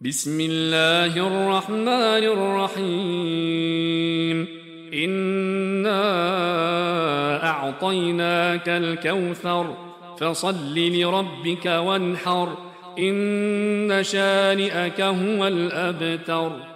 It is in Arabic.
بسم الله الرحمن الرحيم إنا أعطيناك الكوثر فصل لربك وانحر إن شانئك هو الأبتر